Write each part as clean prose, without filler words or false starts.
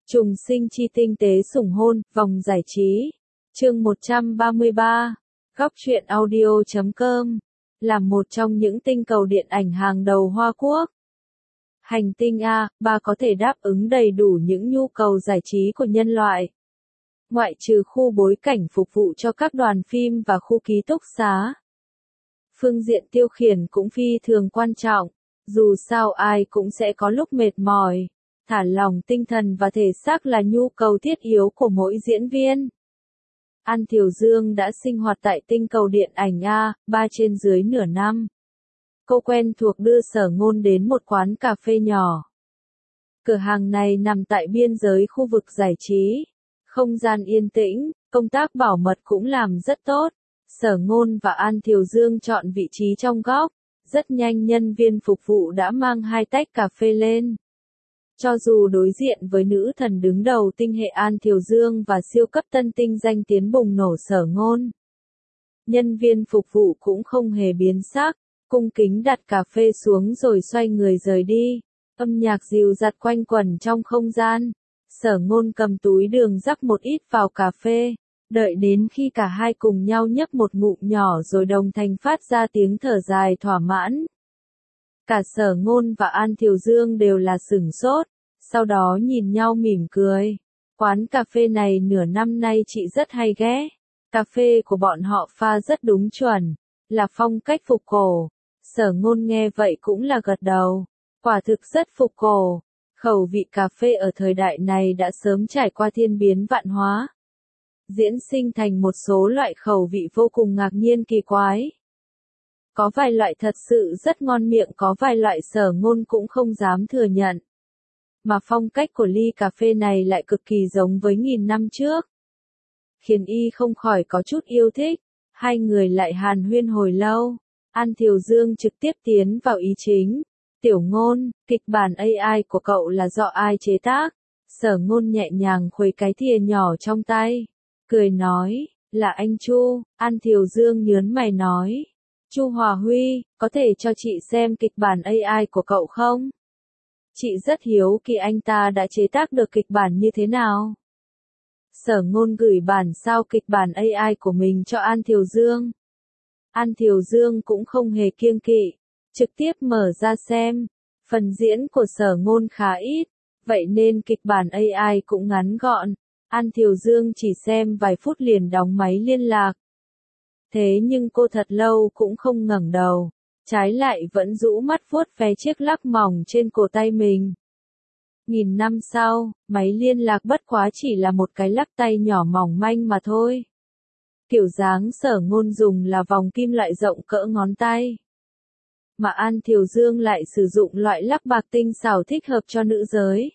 Trùng sinh chi tinh tế sủng hôn, vòng giải trí. Chương 133. Góc truyện audio.com. Là một trong những tinh cầu điện ảnh hàng đầu Hoa Quốc. Hành tinh A3 có thể đáp ứng đầy đủ những nhu cầu giải trí của nhân loại. Ngoại trừ khu bối cảnh phục vụ cho các đoàn phim và khu ký túc xá. Phương diện tiêu khiển cũng phi thường quan trọng, dù sao ai cũng sẽ có lúc mệt mỏi. Thả lỏng tinh thần và thể xác là nhu cầu thiết yếu của mỗi diễn viên. An Thiều Dương đã sinh hoạt tại tinh cầu điện ảnh A3 trên dưới nửa năm. Cô quen thuộc đưa Sở Ngôn đến một quán cà phê nhỏ. Cửa hàng này nằm tại biên giới khu vực giải trí. Không gian yên tĩnh, công tác bảo mật cũng làm rất tốt. Sở Ngôn và An Thiều Dương chọn vị trí trong góc. Rất nhanh nhân viên phục vụ đã mang 2 tách cà phê lên. Cho dù đối diện với nữ thần đứng đầu tinh hệ An Thiều Dương và siêu cấp tân tinh danh tiếng bùng nổ Sở Ngôn, nhân viên phục vụ cũng không hề biến sắc, cung kính đặt cà phê xuống rồi xoay người rời đi. Âm nhạc dịu dặt quanh quẩn trong không gian. Sở Ngôn cầm túi đường rắc một ít vào cà phê, đợi đến khi cả hai cùng nhau nhấp một ngụm nhỏ rồi đồng thanh phát ra tiếng thở dài thỏa mãn. Cả Sở Ngôn và An Thiều Dương đều là sửng sốt, sau đó nhìn nhau mỉm cười. Quán cà phê này nửa năm nay chị rất hay ghé. Cà phê của bọn họ pha rất đúng chuẩn, là phong cách phục cổ. Sở Ngôn nghe vậy cũng là gật đầu. Quả thực rất phục cổ. Khẩu vị cà phê ở thời đại này đã sớm trải qua thiên biến vạn hóa, diễn sinh thành một số loại khẩu vị vô cùng ngạc nhiên kỳ quái. Có vài loại thật sự rất ngon miệng, có vài loại Sở Ngôn cũng không dám thừa nhận. Mà phong cách của ly cà phê này lại cực kỳ giống với nghìn năm trước, khiến y không khỏi có chút yêu thích. Hai người lại hàn huyên hồi lâu. An Thiều Dương trực tiếp tiến vào ý chính. Tiểu Ngôn, kịch bản AI của cậu là do ai chế tác? Sở Ngôn nhẹ nhàng khuấy cái thìa nhỏ trong tay, cười nói, là anh Chu. An Thiều Dương nhớn mày nói, Chu Hòa Huy, có thể cho chị xem kịch bản AI của cậu không? Chị rất hiếu kỳ anh ta đã chế tác được kịch bản như thế nào. Sở Ngôn gửi bản sao kịch bản AI của mình cho An Thiều Dương. An Thiều Dương cũng không hề kiêng kỵ, trực tiếp mở ra xem. Phần diễn của Sở Ngôn khá ít, vậy nên kịch bản AI cũng ngắn gọn. An Thiều Dương chỉ xem vài phút liền đóng máy liên lạc. Thế nhưng cô thật lâu cũng không ngẩng đầu, trái lại vẫn rũ mắt vuốt ve chiếc lắc mỏng trên cổ tay mình. Nghìn năm sau, máy liên lạc bất quá chỉ là một cái lắc tay nhỏ mỏng manh mà thôi. Kiểu dáng Sở Ngôn dùng là vòng kim loại rộng cỡ ngón tay, mà An Thiều Dương lại sử dụng loại lắc bạc tinh xảo thích hợp cho nữ giới.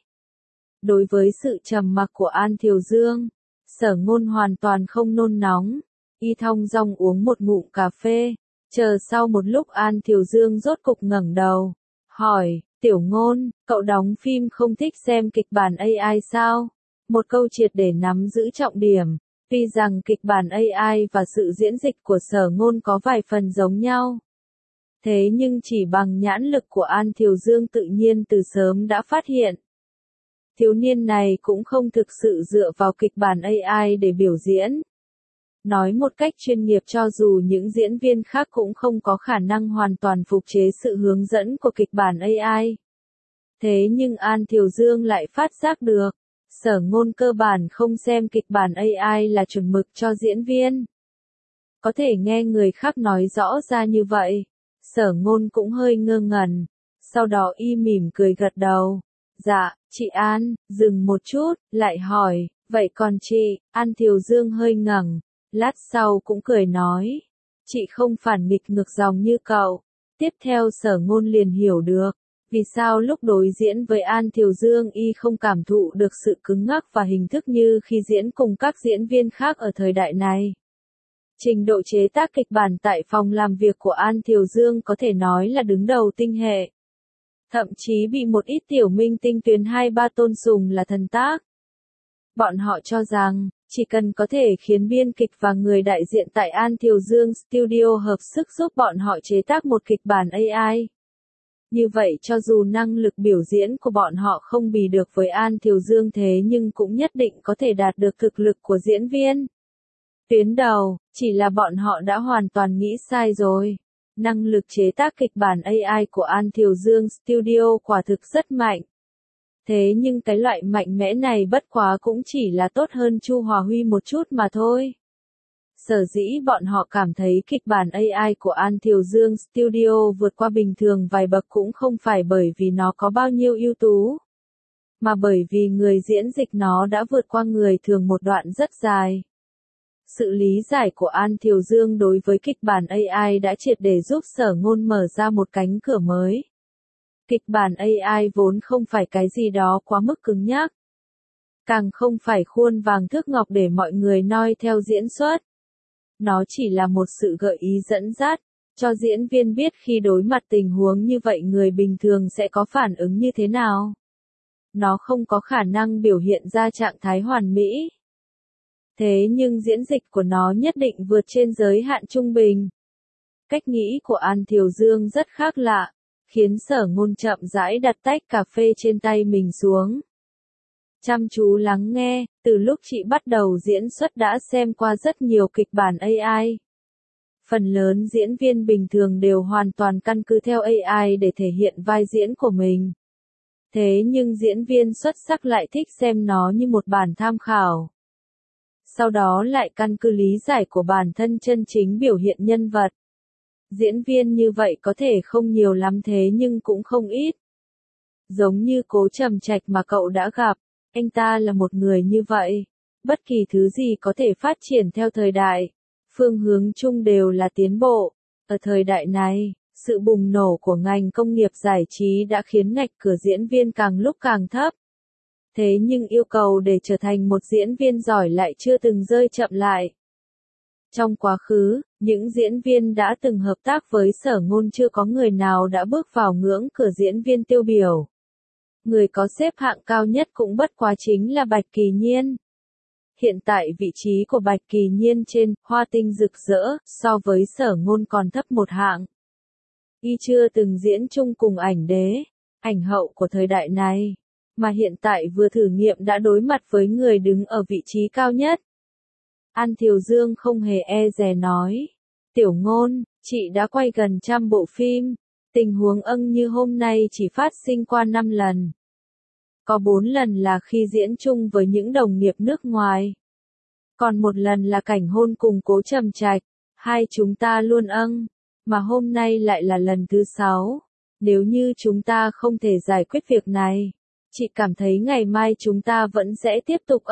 Đối với sự trầm mặc của An Thiều Dương, Sở Ngôn hoàn toàn không nôn nóng, y thong dong uống một ngụm cà phê. Chờ sau một lúc An Thiều Dương rốt cục ngẩng đầu, hỏi, Tiểu Ngôn, cậu đóng phim không thích xem kịch bản AI sao? Một câu triệt để nắm giữ trọng điểm. Tuy rằng kịch bản AI và sự diễn dịch của Sở Ngôn có vài phần giống nhau, thế nhưng chỉ bằng nhãn lực của An Thiều Dương tự nhiên từ sớm đã phát hiện. Thiếu niên này cũng không thực sự dựa vào kịch bản AI để biểu diễn. Nói một cách chuyên nghiệp, cho dù những diễn viên khác cũng không có khả năng hoàn toàn phục chế sự hướng dẫn của kịch bản AI. Thế nhưng An Thiều Dương lại phát giác được, Sở Ngôn cơ bản không xem kịch bản AI là chuẩn mực cho diễn viên. Có thể nghe người khác nói rõ ra như vậy, Sở Ngôn cũng hơi ngơ ngẩn, sau đó y mỉm cười gật đầu. Dạ, chị An. Dừng một chút, lại hỏi, vậy còn chị? An Thiều Dương hơi ngẩng, lát sau cũng cười nói, chị không phản nghịch ngược dòng như cậu. Tiếp theo Sở Ngôn liền hiểu được, vì sao lúc đối diễn với An Thiều Dương y không cảm thụ được sự cứng ngắc và hình thức như khi diễn cùng các diễn viên khác ở thời đại này. Trình độ chế tác kịch bản tại phòng làm việc của An Thiều Dương có thể nói là đứng đầu tinh hệ. Thậm chí bị một ít tiểu minh tinh tuyến 2-3 tôn sùng là thần tác. Bọn họ cho rằng, chỉ cần có thể khiến biên kịch và người đại diện tại An Thiều Dương Studio hợp sức giúp bọn họ chế tác một kịch bản AI, Như vậy cho dù năng lực biểu diễn của bọn họ không bì được với An Thiều Dương thế nhưng cũng nhất định có thể đạt được thực lực của diễn viên tuyến đầu, chỉ là bọn họ đã hoàn toàn nghĩ sai rồi. Năng lực chế tác kịch bản AI của An Thiều Dương Studio quả thực rất mạnh. Thế nhưng cái loại mạnh mẽ này bất quá cũng chỉ là tốt hơn Chu Hòa Huy một chút mà thôi. Sở dĩ bọn họ cảm thấy kịch bản AI của An Thiều Dương Studio vượt qua bình thường vài bậc cũng không phải bởi vì nó có bao nhiêu ưu tú, mà bởi vì người diễn dịch nó đã vượt qua người thường một đoạn rất dài. Sự lý giải của An Thiều Dương đối với kịch bản AI đã triệt để giúp Sở Ngôn mở ra một cánh cửa mới. Kịch bản AI vốn không phải cái gì đó quá mức cứng nhắc, càng không phải khuôn vàng thước ngọc để mọi người noi theo diễn xuất. Nó chỉ là một sự gợi ý dẫn dắt, cho diễn viên biết khi đối mặt tình huống như vậy người bình thường sẽ có phản ứng như thế nào. Nó không có khả năng biểu hiện ra trạng thái hoàn mỹ. Thế nhưng diễn dịch của nó nhất định vượt trên giới hạn trung bình. Cách nghĩ của An Thiều Dương rất khác lạ, khiến Sở Ngôn chậm rãi đặt tách cà phê trên tay mình xuống. Chăm chú lắng nghe, từ lúc chị bắt đầu diễn xuất đã xem qua rất nhiều kịch bản AI. Phần lớn diễn viên bình thường đều hoàn toàn căn cứ theo AI để thể hiện vai diễn của mình. Thế nhưng diễn viên xuất sắc lại thích xem nó như một bản tham khảo. Sau đó lại căn cứ lý giải của bản thân chân chính biểu hiện nhân vật. Diễn viên như vậy có thể không nhiều lắm thế nhưng cũng không ít. Giống như Cố Trầm Trạch mà cậu đã gặp, anh ta là một người như vậy. Bất kỳ thứ gì có thể phát triển theo thời đại, phương hướng chung đều là tiến bộ. Ở thời đại này, sự bùng nổ của ngành công nghiệp giải trí đã khiến ngạch cửa diễn viên càng lúc càng thấp. Thế nhưng yêu cầu để trở thành một diễn viên giỏi lại chưa từng rơi chậm lại. Trong quá khứ, những diễn viên đã từng hợp tác với Sở Ngôn chưa có người nào đã bước vào ngưỡng cửa diễn viên tiêu biểu. Người có xếp hạng cao nhất cũng bất quá chính là Bạch Kỳ Nhiên. Hiện tại vị trí của Bạch Kỳ Nhiên trên Hoa Tinh Rực Rỡ so với Sở Ngôn còn thấp một hạng. Y chưa từng diễn chung cùng ảnh đế, ảnh hậu của thời đại này, mà hiện tại vừa thử nghiệm đã đối mặt với người đứng ở vị trí cao nhất. An Thiều Dương không hề e dè nói, Tiểu Ngôn, chị đã quay gần 100 bộ phim, tình huống như hôm nay chỉ phát sinh qua 5 lần. Có 4 lần là khi diễn chung với những đồng nghiệp nước ngoài. Còn một lần là cảnh hôn cùng Cố Trầm Trạch, hai chúng ta luôn mà hôm nay lại là lần thứ 6. Nếu như chúng ta không thể giải quyết việc này, chị cảm thấy ngày mai chúng ta vẫn sẽ tiếp tục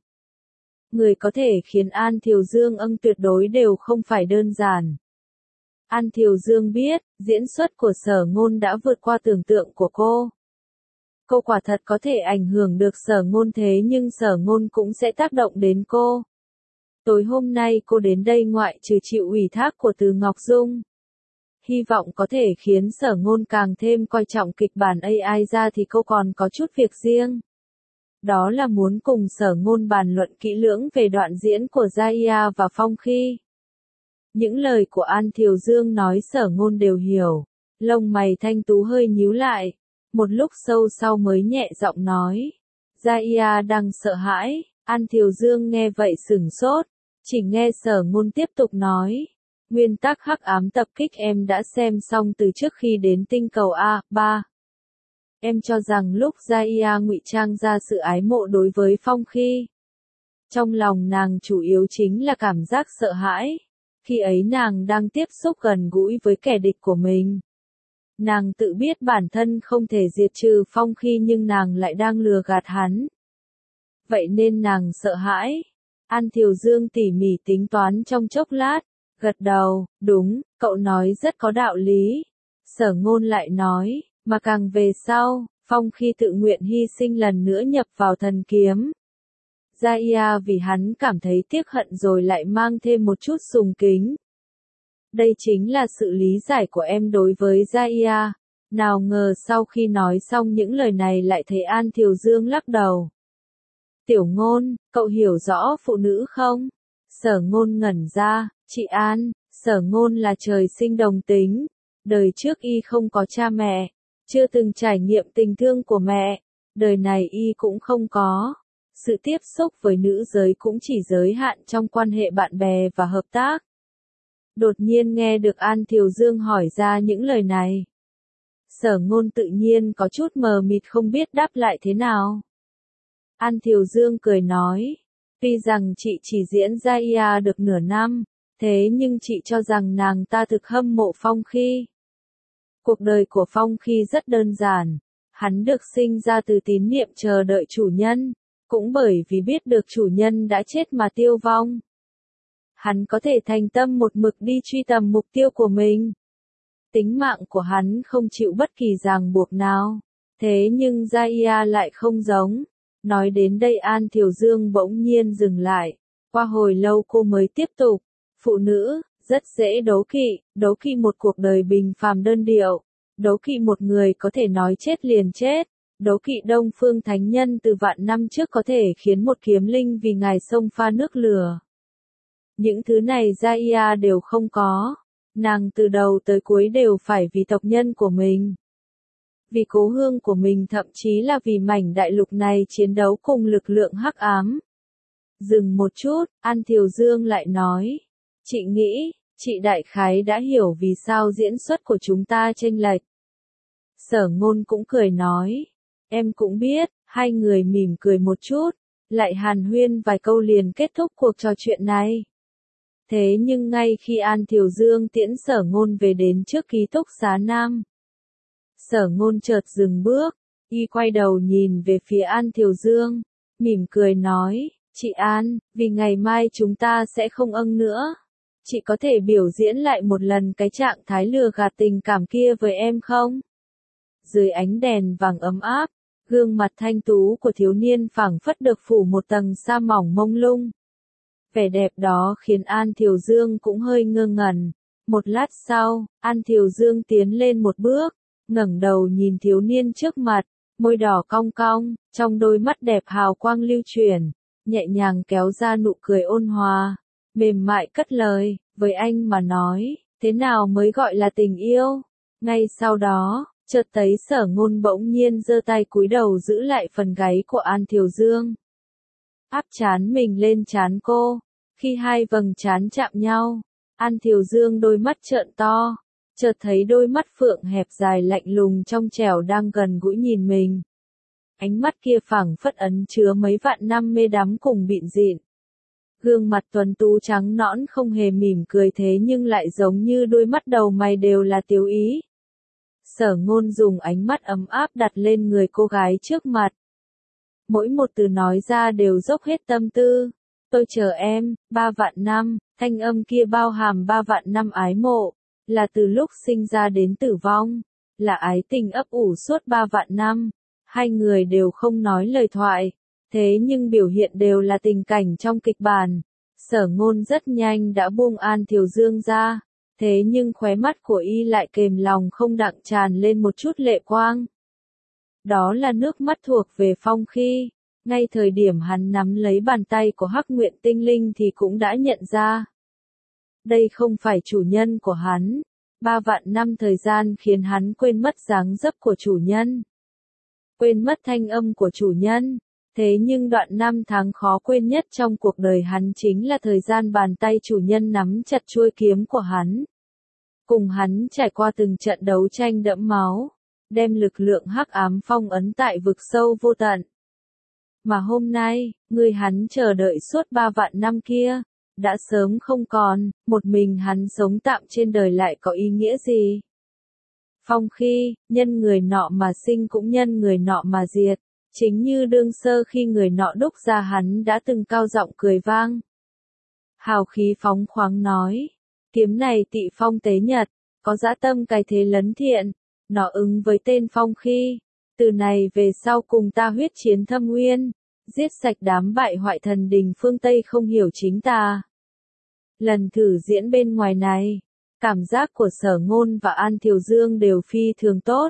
Người có thể khiến An Thiều Dương tuyệt đối đều không phải đơn giản. An Thiều Dương biết, diễn xuất của Sở Ngôn đã vượt qua tưởng tượng của cô. Cô quả thật có thể ảnh hưởng được Sở Ngôn thế nhưng Sở Ngôn cũng sẽ tác động đến cô. Tối hôm nay cô đến đây ngoại trừ chịu ủy thác của Từ Ngọc Dung. Hy vọng có thể khiến Sở Ngôn càng thêm coi trọng kịch bản AI ra thì cô còn có chút việc riêng. Đó là muốn cùng Sở Ngôn bàn luận kỹ lưỡng về đoạn diễn của Gia và Phong Khi. Những lời của An Thiều Dương nói Sở Ngôn đều hiểu, lông mày thanh tú hơi nhíu lại, một lúc sâu sau mới nhẹ giọng nói. Gia đang sợ hãi, An Thiều Dương nghe vậy sửng sốt, chỉ nghe Sở Ngôn tiếp tục nói. Nguyên tắc hắc ám tập kích em đã xem xong từ trước khi đến tinh cầu A3. Em cho rằng lúc Gia ngụy trang ra sự ái mộ đối với Phong Khi, trong lòng nàng chủ yếu chính là cảm giác sợ hãi. Khi ấy nàng đang tiếp xúc gần gũi với kẻ địch của mình. Nàng tự biết bản thân không thể diệt trừ Phong Khi nhưng nàng lại đang lừa gạt hắn. Vậy nên nàng sợ hãi. An Thiều Dương tỉ mỉ tính toán trong chốc lát, gật đầu, đúng, cậu nói rất có đạo lý. Sở Ngôn lại nói, mà càng về sau, Phong Khi tự nguyện hy sinh lần nữa nhập vào thần kiếm. Gia vì hắn cảm thấy tiếc hận rồi lại mang thêm một chút sùng kính. Đây chính là sự lý giải của em đối với Gia. Nào ngờ sau khi nói xong những lời này lại thấy An Thiều Dương lắc đầu. Tiểu Ngôn, cậu hiểu rõ phụ nữ không? Sở Ngôn ngẩn ra, chị An, Sở Ngôn là trời sinh đồng tính. Đời trước y không có cha mẹ, chưa từng trải nghiệm tình thương của mẹ, đời này y cũng không có. Sự tiếp xúc với nữ giới cũng chỉ giới hạn trong quan hệ bạn bè và hợp tác. Đột nhiên nghe được An Thiều Dương hỏi ra những lời này. Sở Ngôn tự nhiên có chút mờ mịt không biết đáp lại thế nào. An Thiều Dương cười nói, tuy rằng chị chỉ diễn ra được nửa năm, thế nhưng chị cho rằng nàng ta thực hâm mộ Phong Khi. Cuộc đời của Phong Khi rất đơn giản, hắn được sinh ra từ tín niệm chờ đợi chủ nhân, cũng bởi vì biết được chủ nhân đã chết mà tiêu vong. Hắn có thể thành tâm một mực đi truy tầm mục tiêu của mình. Tính mạng của hắn không chịu bất kỳ ràng buộc nào, thế nhưng Gia lại không giống. Nói đến đây An Thiều Dương bỗng nhiên dừng lại, qua hồi lâu cô mới tiếp tục. Phụ nữ, rất dễ đố kỵ một cuộc đời bình phàm đơn điệu, đố kỵ một người có thể nói chết liền chết, đố kỵ Đông Phương Thánh Nhân từ vạn năm trước có thể khiến một kiếm linh vì ngài xông pha nước lửa. Những thứ này Gia đều không có, nàng từ đầu tới cuối đều phải vì tộc nhân của mình. Vì cố hương của mình, thậm chí là vì mảnh đại lục này chiến đấu cùng lực lượng hắc ám. Dừng một chút, An Thiều Dương lại nói, chị nghĩ, chị đại khái đã hiểu vì sao diễn xuất của chúng ta chênh lệch. Sở Ngôn cũng cười nói, em cũng biết. Hai người mỉm cười một chút, lại hàn huyên vài câu liền kết thúc cuộc trò chuyện này. Thế nhưng ngay khi An Thiều Dương tiễn Sở Ngôn về đến trước ký túc xá Nam, Sở Ngôn chợt dừng bước, y quay đầu nhìn về phía An Thiều Dương, mỉm cười nói, chị An, vì ngày mai chúng ta sẽ không nữa. Chị có thể biểu diễn lại một lần cái trạng thái lừa gạt tình cảm kia với em không? Dưới ánh đèn vàng ấm áp, gương mặt thanh tú của thiếu niên phảng phất được phủ một tầng sa mỏng mông lung. Vẻ đẹp đó khiến An Thiều Dương cũng hơi ngơ ngẩn. Một lát sau, An Thiều Dương tiến lên một bước, ngẩng đầu nhìn thiếu niên trước mặt, môi đỏ cong cong, trong đôi mắt đẹp hào quang lưu chuyển, nhẹ nhàng kéo ra nụ cười ôn hòa, mềm mại cất lời, với anh mà nói, thế nào mới gọi là tình yêu? Ngay sau đó, chợt thấy Sở Ngôn bỗng nhiên giơ tay cúi đầu giữ lại phần gáy của An Thiều Dương. Áp trán mình lên trán cô, khi hai vầng trán chạm nhau, An Thiều Dương đôi mắt trợn to, chợt thấy đôi mắt phượng hẹp dài lạnh lùng trong trẻo đang gần gũi nhìn mình. Ánh mắt kia phảng phất ẩn chứa mấy vạn năm mê đắm cùng bịn dịn. Gương mặt tuấn tú trắng nõn không hề mỉm cười thế nhưng lại giống như đôi mắt đầu mày đều là tiếu ý. Sở Ngôn dùng ánh mắt ấm áp đặt lên người cô gái trước mặt. Mỗi một từ nói ra đều dốc hết tâm tư. Tôi chờ em, 3 vạn năm, thanh âm kia bao hàm 3 vạn năm ái mộ, là từ lúc sinh ra đến tử vong, là ái tình ấp ủ suốt 3 vạn năm. Hai người đều không nói lời thoại, thế nhưng biểu hiện đều là tình cảnh trong kịch bản. Sở Ngôn rất nhanh đã buông An Thiều Dương ra, thế nhưng khóe mắt của y lại kềm lòng không đặng tràn lên một chút lệ quang. Đó là nước mắt thuộc về Phong Khi. Ngay thời điểm hắn nắm lấy bàn tay của Hắc Nguyện Tinh Linh thì cũng đã nhận ra. Đây không phải chủ nhân của hắn. 3 vạn năm thời gian khiến hắn quên mất dáng dấp của chủ nhân. Quên mất thanh âm của chủ nhân. Thế nhưng đoạn năm tháng khó quên nhất trong cuộc đời hắn chính là thời gian bàn tay chủ nhân nắm chặt chuôi kiếm của hắn. Cùng hắn trải qua từng trận đấu tranh đẫm máu, đem lực lượng hắc ám phong ấn tại vực sâu vô tận. Mà hôm nay, người hắn chờ đợi suốt 3 vạn năm kia, đã sớm không còn, một mình hắn sống tạm trên đời lại có ý nghĩa gì? Phong Khi, nhân người nọ mà sinh cũng nhân người nọ mà diệt, chính như đương sơ khi người nọ đúc ra hắn đã từng cao giọng cười vang. Hào khí phóng khoáng nói, kiếm này Tị Phong Tế Nhật, có dã tâm cái thế lấn thiện, nó ứng với tên Phong Khi. Từ này về sau cùng ta huyết chiến thâm uyên, giết sạch đám bại hoại thần đình phương Tây không hiểu chính ta. Lần thử diễn bên ngoài này, cảm giác của Sở Ngôn và An Thiều Dương đều phi thường tốt.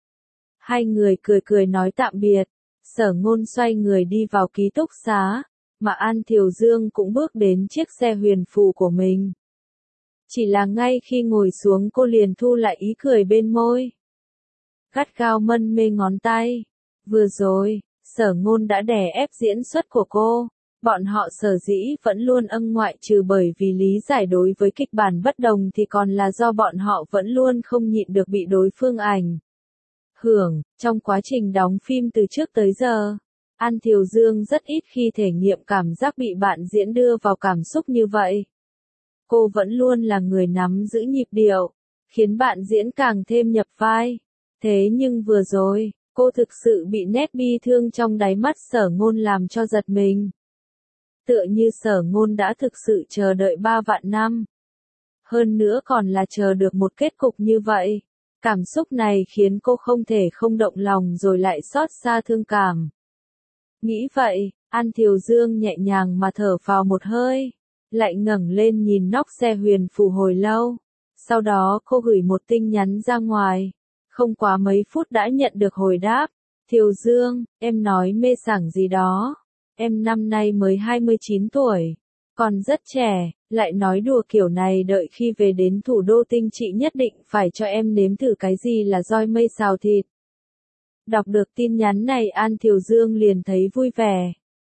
Hai người cười cười nói tạm biệt, Sở Ngôn xoay người đi vào ký túc xá, mà An Thiều Dương cũng bước đến chiếc xe huyền phù của mình. Chỉ là ngay khi ngồi xuống cô liền thu lại ý cười bên môi. gắt gao mân mê ngón tay. Vừa rồi, Sở Ngôn đã đè ép diễn xuất của cô. Bọn họ sở dĩ vẫn luôn ngoại trừ bởi vì lý giải đối với kịch bản bất đồng thì còn là do bọn họ vẫn luôn không nhịn được bị đối phương ảnh hưởng. Trong quá trình đóng phim từ trước tới giờ, An Thiều Dương rất ít khi thể nghiệm cảm giác bị bạn diễn đưa vào cảm xúc như vậy. Cô vẫn luôn là người nắm giữ nhịp điệu, khiến bạn diễn càng thêm nhập vai. Thế nhưng vừa rồi, cô thực sự bị nét bi thương trong đáy mắt Sở Ngôn làm cho giật mình. Tựa như Sở Ngôn đã thực sự chờ đợi 3 vạn năm. Hơn nữa còn là chờ được một kết cục như vậy. Cảm xúc này khiến cô không thể không động lòng rồi lại xót xa thương cảm. Nghĩ vậy, An Thiều Dương nhẹ nhàng mà thở phào một hơi, lại ngẩng lên nhìn nóc xe huyền phù hồi lâu. Sau đó cô gửi một tin nhắn ra ngoài. Không quá mấy phút đã nhận được hồi đáp. Thiều Dương, em nói mê sảng gì đó. Em năm nay mới 29 tuổi, còn rất trẻ, lại nói đùa kiểu này đợi khi về đến thủ đô Tinh chị nhất định phải cho em nếm thử cái gì là roi mây xào thịt. Đọc được tin nhắn này An Thiều Dương liền thấy vui vẻ.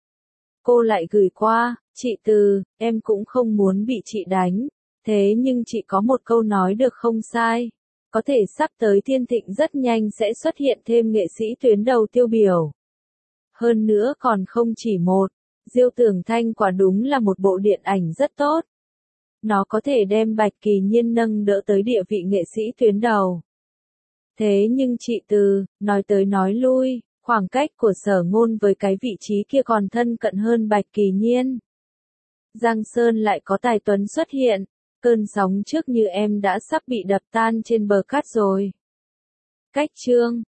Cô lại gửi qua, chị Từ, em cũng không muốn bị chị đánh, thế nhưng chị có một câu nói được không sai. Có thể sắp tới Thiên Thịnh rất nhanh sẽ xuất hiện thêm nghệ sĩ tuyến đầu tiêu biểu. Hơn nữa còn không chỉ một, Diêu Tưởng Thanh quả đúng là một bộ điện ảnh rất tốt. Nó có thể đem Bạch Kỳ Nhiên nâng đỡ tới địa vị nghệ sĩ tuyến đầu. Thế nhưng chị Từ, nói tới nói lui, khoảng cách của Sở Ngôn với cái vị trí kia còn thân cận hơn Bạch Kỳ Nhiên. Giang Sơn lại có tài tuấn xuất hiện, cơn sóng trước như em đã sắp bị đập tan trên bờ cát rồi. Cách chương